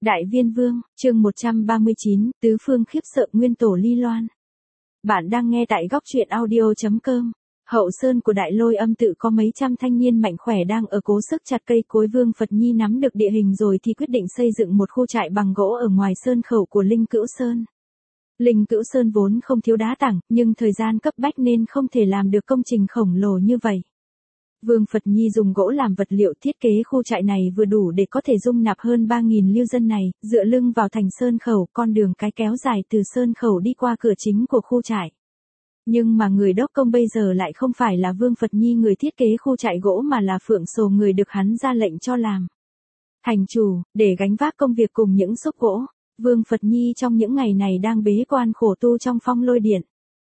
Đại Viên Vương, chương 139, Tứ Phương Khiếp Sợ Nguyên Tổ Ly Loan. Bạn đang nghe tại góc truyện audio.com. Hậu sơn của Đại Lôi Âm tự có mấy trăm thanh niên mạnh khỏe đang ở cố sức chặt cây cối. Vương Phật Nhi nắm được địa hình rồi thì quyết định xây dựng một khu trại bằng gỗ ở ngoài sơn khẩu của Linh Cữu Sơn. Linh Cữu Sơn vốn không thiếu đá tảng, nhưng thời gian cấp bách nên không thể làm được công trình khổng lồ như vậy. Vương Phật Nhi dùng gỗ làm vật liệu thiết kế khu trại này vừa đủ để có thể dung nạp hơn 3.000 lưu dân này, dựa lưng vào thành sơn khẩu, con đường cái kéo dài từ sơn khẩu đi qua cửa chính của khu trại. Nhưng mà người đốc công bây giờ lại không phải là Vương Phật Nhi người thiết kế khu trại gỗ mà là Phượng Sồ, người được hắn ra lệnh cho làm thành chủ, để gánh vác công việc cùng những xúc gỗ. Vương Phật Nhi trong những ngày này đang bế quan khổ tu trong Phong Lôi Điện.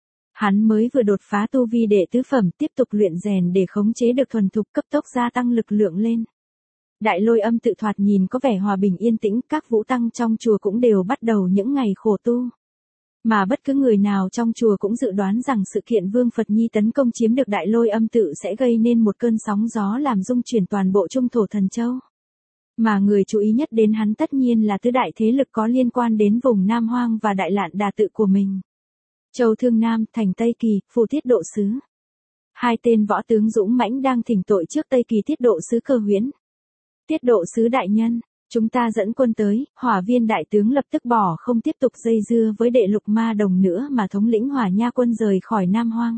Hắn mới vừa đột phá tu vi đệ tứ phẩm, tiếp tục luyện rèn để khống chế được thuần thục, cấp tốc gia tăng lực lượng lên. Đại Lôi Âm tự thoạt nhìn có vẻ hòa bình yên tĩnh, các vũ tăng trong chùa cũng đều bắt đầu những ngày khổ tu. Mà bất cứ người nào trong chùa cũng dự đoán rằng sự kiện Vương Phật Nhi tấn công chiếm được Đại Lôi Âm tự sẽ gây nên một cơn sóng gió làm rung chuyển toàn bộ Trung Thổ Thần Châu. Mà người chú ý nhất đến hắn tất nhiên là tứ đại thế lực có liên quan đến vùng Nam Hoang và Đại Lạn Đà tự của mình. Châu Thương Nam, thành Tây Kỳ, Phù Tiết Độ Sứ. Hai tên võ tướng dũng mãnh đang thỉnh tội trước Tây Kỳ Tiết Độ Sứ Cơ Huyễn. Tiết Độ Sứ đại nhân, chúng ta dẫn quân tới. Hỏa Viên đại tướng lập tức bỏ không tiếp tục dây dưa với Đệ Lục Ma Đồng nữa mà thống lĩnh Hỏa Nha quân rời khỏi Nam Hoang.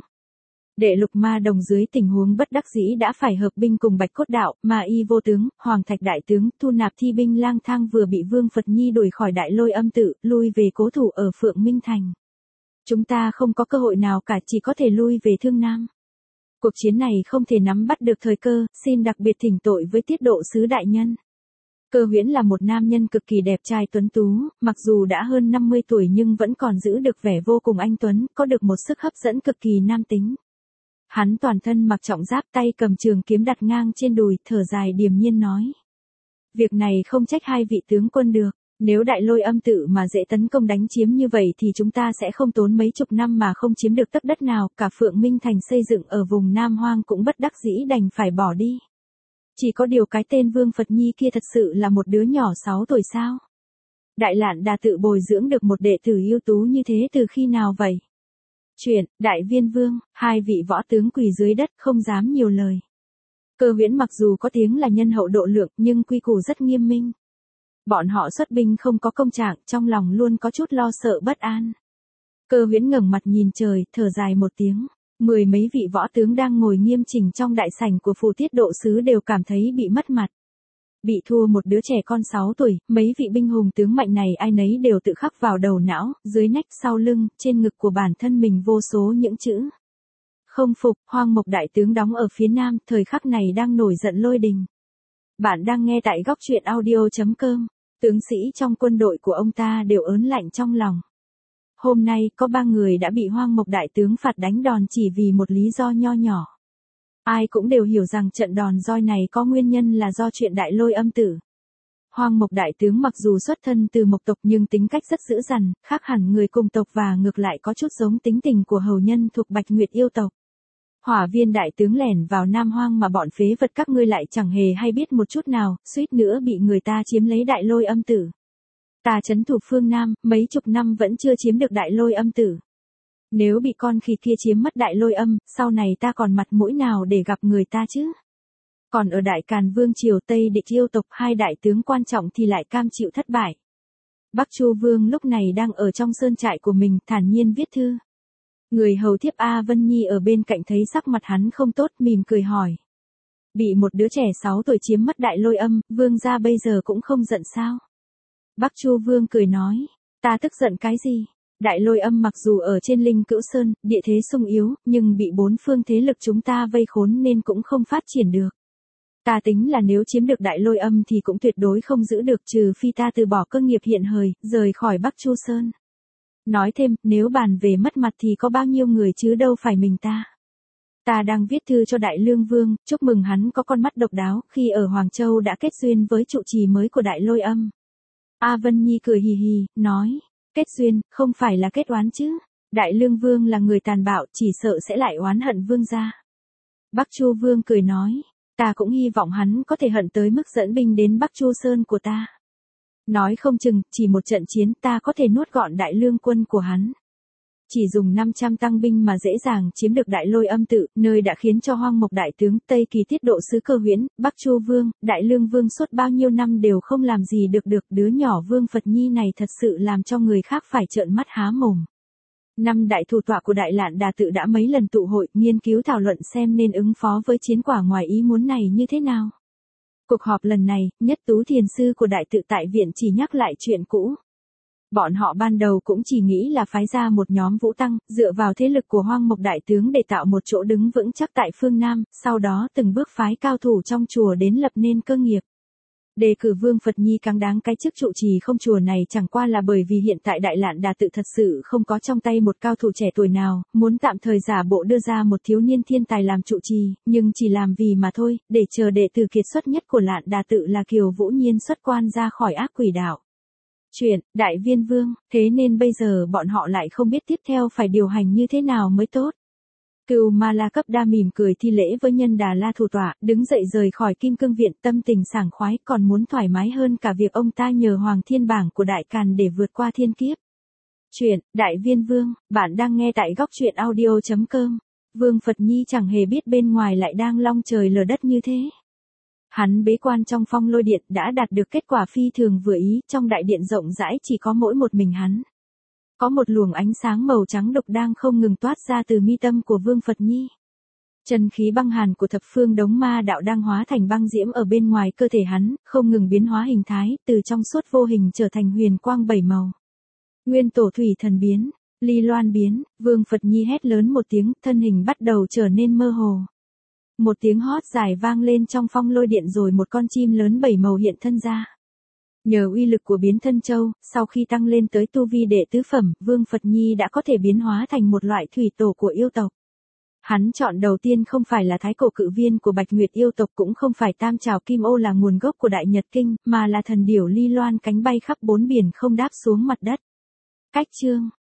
Đệ Lục Ma Đồng dưới tình huống bất đắc dĩ đã phải hợp binh cùng Bạch Cốt Đạo, Ma Y Vô Tướng, Hoàng Thạch đại tướng, thu nạp thi binh lang thang vừa bị Vương Phật Nhi đuổi khỏi Đại Lôi Âm tự, lui về cố thủ ở Phượng Minh Thành. Chúng ta không có cơ hội nào cả, chỉ có thể lui về Thương Nam. Cuộc chiến này không thể nắm bắt được thời cơ, xin đặc biệt thỉnh tội với Tiết Độ Sứ đại nhân. Cơ Huyễn là một nam nhân cực kỳ đẹp trai tuấn tú, mặc dù đã hơn 50 tuổi nhưng vẫn còn giữ được vẻ vô cùng anh tuấn, có được một sức hấp dẫn cực kỳ nam tính. Hắn toàn thân mặc trọng giáp, tay cầm trường kiếm đặt ngang trên đùi, thở dài điềm nhiên nói. Việc này không trách hai vị tướng quân được. Nếu Đại Lôi Âm tự mà dễ tấn công đánh chiếm như vậy thì chúng ta sẽ không tốn mấy chục năm mà không chiếm được tấc đất nào, cả Phượng Minh Thành xây dựng ở vùng Nam Hoang cũng bất đắc dĩ đành phải bỏ đi. Chỉ có điều cái tên Vương Phật Nhi kia thật sự là một đứa nhỏ 6 tuổi sao? Đại Lạn Đà tự bồi dưỡng được một đệ tử ưu tú như thế từ khi nào vậy? Chuyện, Đại Viên Vương, hai vị võ tướng quỳ dưới đất không dám nhiều lời. Cơ Huyễn mặc dù có tiếng là nhân hậu độ lượng nhưng quy củ rất nghiêm minh. Bọn họ xuất binh không có công trạng, trong lòng luôn có chút lo sợ bất an. Cơ Huyễn ngẩng mặt nhìn trời, thở dài một tiếng. 10 mấy vị võ tướng đang ngồi nghiêm chỉnh trong đại sảnh của Phù Tiết Độ Sứ đều cảm thấy bị mất mặt. Bị thua một đứa trẻ con 6 tuổi, mấy vị binh hùng tướng mạnh này ai nấy đều tự khắc vào đầu não, dưới nách, sau lưng, trên ngực của bản thân mình vô số những chữ. Không phục. Hoang Mộc đại tướng đóng ở phía nam, thời khắc này đang nổi giận lôi đình. Bạn đang nghe tại góc truyện audio.com. Tướng sĩ trong quân đội của ông ta đều ớn lạnh trong lòng. Hôm nay có 3 người đã bị Hoang Mộc đại tướng phạt đánh đòn chỉ vì một lý do nho nhỏ. Ai cũng đều hiểu rằng trận đòn roi này có nguyên nhân là do chuyện Đại Lôi Âm tự. Hoang Mộc đại tướng mặc dù xuất thân từ Mộc tộc nhưng tính cách rất dữ dằn, khác hẳn người cùng tộc và ngược lại có chút giống tính tình của hầu nhân thuộc Bạch Nguyệt yêu tộc. Hỏa Viên đại tướng lẻn vào Nam Hoang mà bọn phế vật các ngươi lại chẳng hề hay biết một chút nào, suýt nữa bị người ta chiếm lấy Đại Lôi Âm tự. Ta trấn thủ phương Nam, mấy chục năm vẫn chưa chiếm được Đại Lôi Âm tự. Nếu bị con khỉ kia chiếm mất Đại Lôi Âm, sau này ta còn mặt mũi nào để gặp người ta chứ? Còn ở Đại Càn Vương triều Tây địch yêu tộc, hai đại tướng quan trọng thì lại cam chịu thất bại. Bắc Chu Vương lúc này đang ở trong sơn trại của mình, thản nhiên viết thư. Người hầu thiếp A Vân Nhi ở bên cạnh thấy sắc mặt hắn không tốt, mỉm cười hỏi. Bị một đứa trẻ 6 tuổi chiếm mất Đại Lôi Âm, vương gia bây giờ cũng không giận sao? Bắc Chu Vương cười nói, ta tức giận cái gì? Đại Lôi Âm mặc dù ở trên Linh Cữu Sơn, địa thế sung yếu, nhưng bị 4 phương thế lực chúng ta vây khốn nên cũng không phát triển được. Ta tính là nếu chiếm được Đại Lôi Âm thì cũng tuyệt đối không giữ được, trừ phi ta từ bỏ cơ nghiệp hiện hời, rời khỏi Bắc Chu Sơn. Nói thêm, nếu bàn về mất mặt thì có bao nhiêu người chứ đâu phải mình ta. Ta đang viết thư cho Đại Lương Vương, chúc mừng hắn có con mắt độc đáo, khi ở Hoàng Châu đã kết duyên với trụ trì mới của Đại Lôi Âm. A Vân Nhi cười hì hì, nói, kết duyên, không phải là kết oán chứ. Đại Lương Vương là người tàn bạo, chỉ sợ sẽ lại oán hận vương gia. Bắc Chu Vương cười nói, ta cũng hy vọng hắn có thể hận tới mức dẫn binh đến Bắc Chu Sơn của ta. Nói không chừng, chỉ một trận chiến ta có thể nuốt gọn đại lương quân của hắn. Chỉ dùng 500 tăng binh mà dễ dàng chiếm được Đại Lôi Âm Tự, nơi đã khiến cho Hoang Mộc đại tướng, Tây Kỳ tiết độ sứ Cơ Huyễn, Bắc Chu Vương, Đại Lương Vương suốt bao nhiêu năm đều không làm gì được, đứa nhỏ Vương Phật Nhi này thật sự làm cho người khác phải trợn mắt há mồm. Năm đại thủ tọa của Đại Lạn Đà Tự đã mấy lần tụ hội, nghiên cứu thảo luận xem nên ứng phó với chiến quả ngoài ý muốn này như thế nào. Cuộc họp lần này, Nhất Tú thiền sư của Đại Tự tại viện chỉ nhắc lại chuyện cũ. Bọn họ ban đầu cũng chỉ nghĩ là phái ra một nhóm vũ tăng, dựa vào thế lực của Hoang Mộc đại tướng để tạo một chỗ đứng vững chắc tại phương Nam, sau đó từng bước phái cao thủ trong chùa đến lập nên cơ nghiệp. Đề cử Vương Phật Nhi cáng đáng cái chức trụ trì không chùa này chẳng qua là bởi vì hiện tại Đại Lạn Đà Tự thật sự không có trong tay một cao thủ trẻ tuổi nào, muốn tạm thời giả bộ đưa ra một thiếu niên thiên tài làm trụ trì, nhưng chỉ làm vì mà thôi, để chờ đệ tử kiệt xuất nhất của Lạn Đà Tự là Kiều Vũ Nhiên xuất quan ra khỏi ác quỷ đạo. Chuyện, Đại Viên Vương, thế nên bây giờ bọn họ lại không biết tiếp theo phải điều hành như thế nào mới tốt. Cửu Ma La Cấp Đa mỉm cười thi lễ với Nhân Đà La thủ tọa, đứng dậy rời khỏi Kim Cương Viện, tâm tình sảng khoái, còn muốn thoải mái hơn cả việc ông ta nhờ Hoàng Thiên Bảng của Đại Càn để vượt qua thiên kiếp. Chuyện, Đại Viên Vương, bạn đang nghe tại góc truyện audio.com. Vương Phật Nhi chẳng hề biết bên ngoài lại đang long trời lở đất như thế. Hắn bế quan trong Phong Lôi Điện đã đạt được kết quả phi thường vừa ý, trong đại điện rộng rãi chỉ có mỗi một mình hắn. Có một luồng ánh sáng màu trắng độc đang không ngừng toát ra từ mi tâm của Vương Phật Nhi. Chân khí băng hàn của thập phương đống ma đạo đang hóa thành băng diễm ở bên ngoài cơ thể hắn, không ngừng biến hóa hình thái, từ trong suốt vô hình trở thành huyền quang bảy màu. Nguyên tổ thủy thần biến, ly loan biến, Vương Phật Nhi hét lớn một tiếng, thân hình bắt đầu trở nên mơ hồ. Một tiếng hót dài vang lên trong Phong Lôi Điện rồi một con chim lớn bảy màu hiện thân ra. Nhờ uy lực của biến thân châu, sau khi tăng lên tới tu vi đệ tứ phẩm, Vương Phật Nhi đã có thể biến hóa thành một loại thủy tổ của yêu tộc. Hắn chọn đầu tiên không phải là thái cổ cự viên của Bạch Nguyệt yêu tộc, cũng không phải tam trảo kim ô là nguồn gốc của Đại Nhật Kinh, mà là thần điểu ly loan cánh bay khắp bốn biển không đáp xuống mặt đất. Cách chương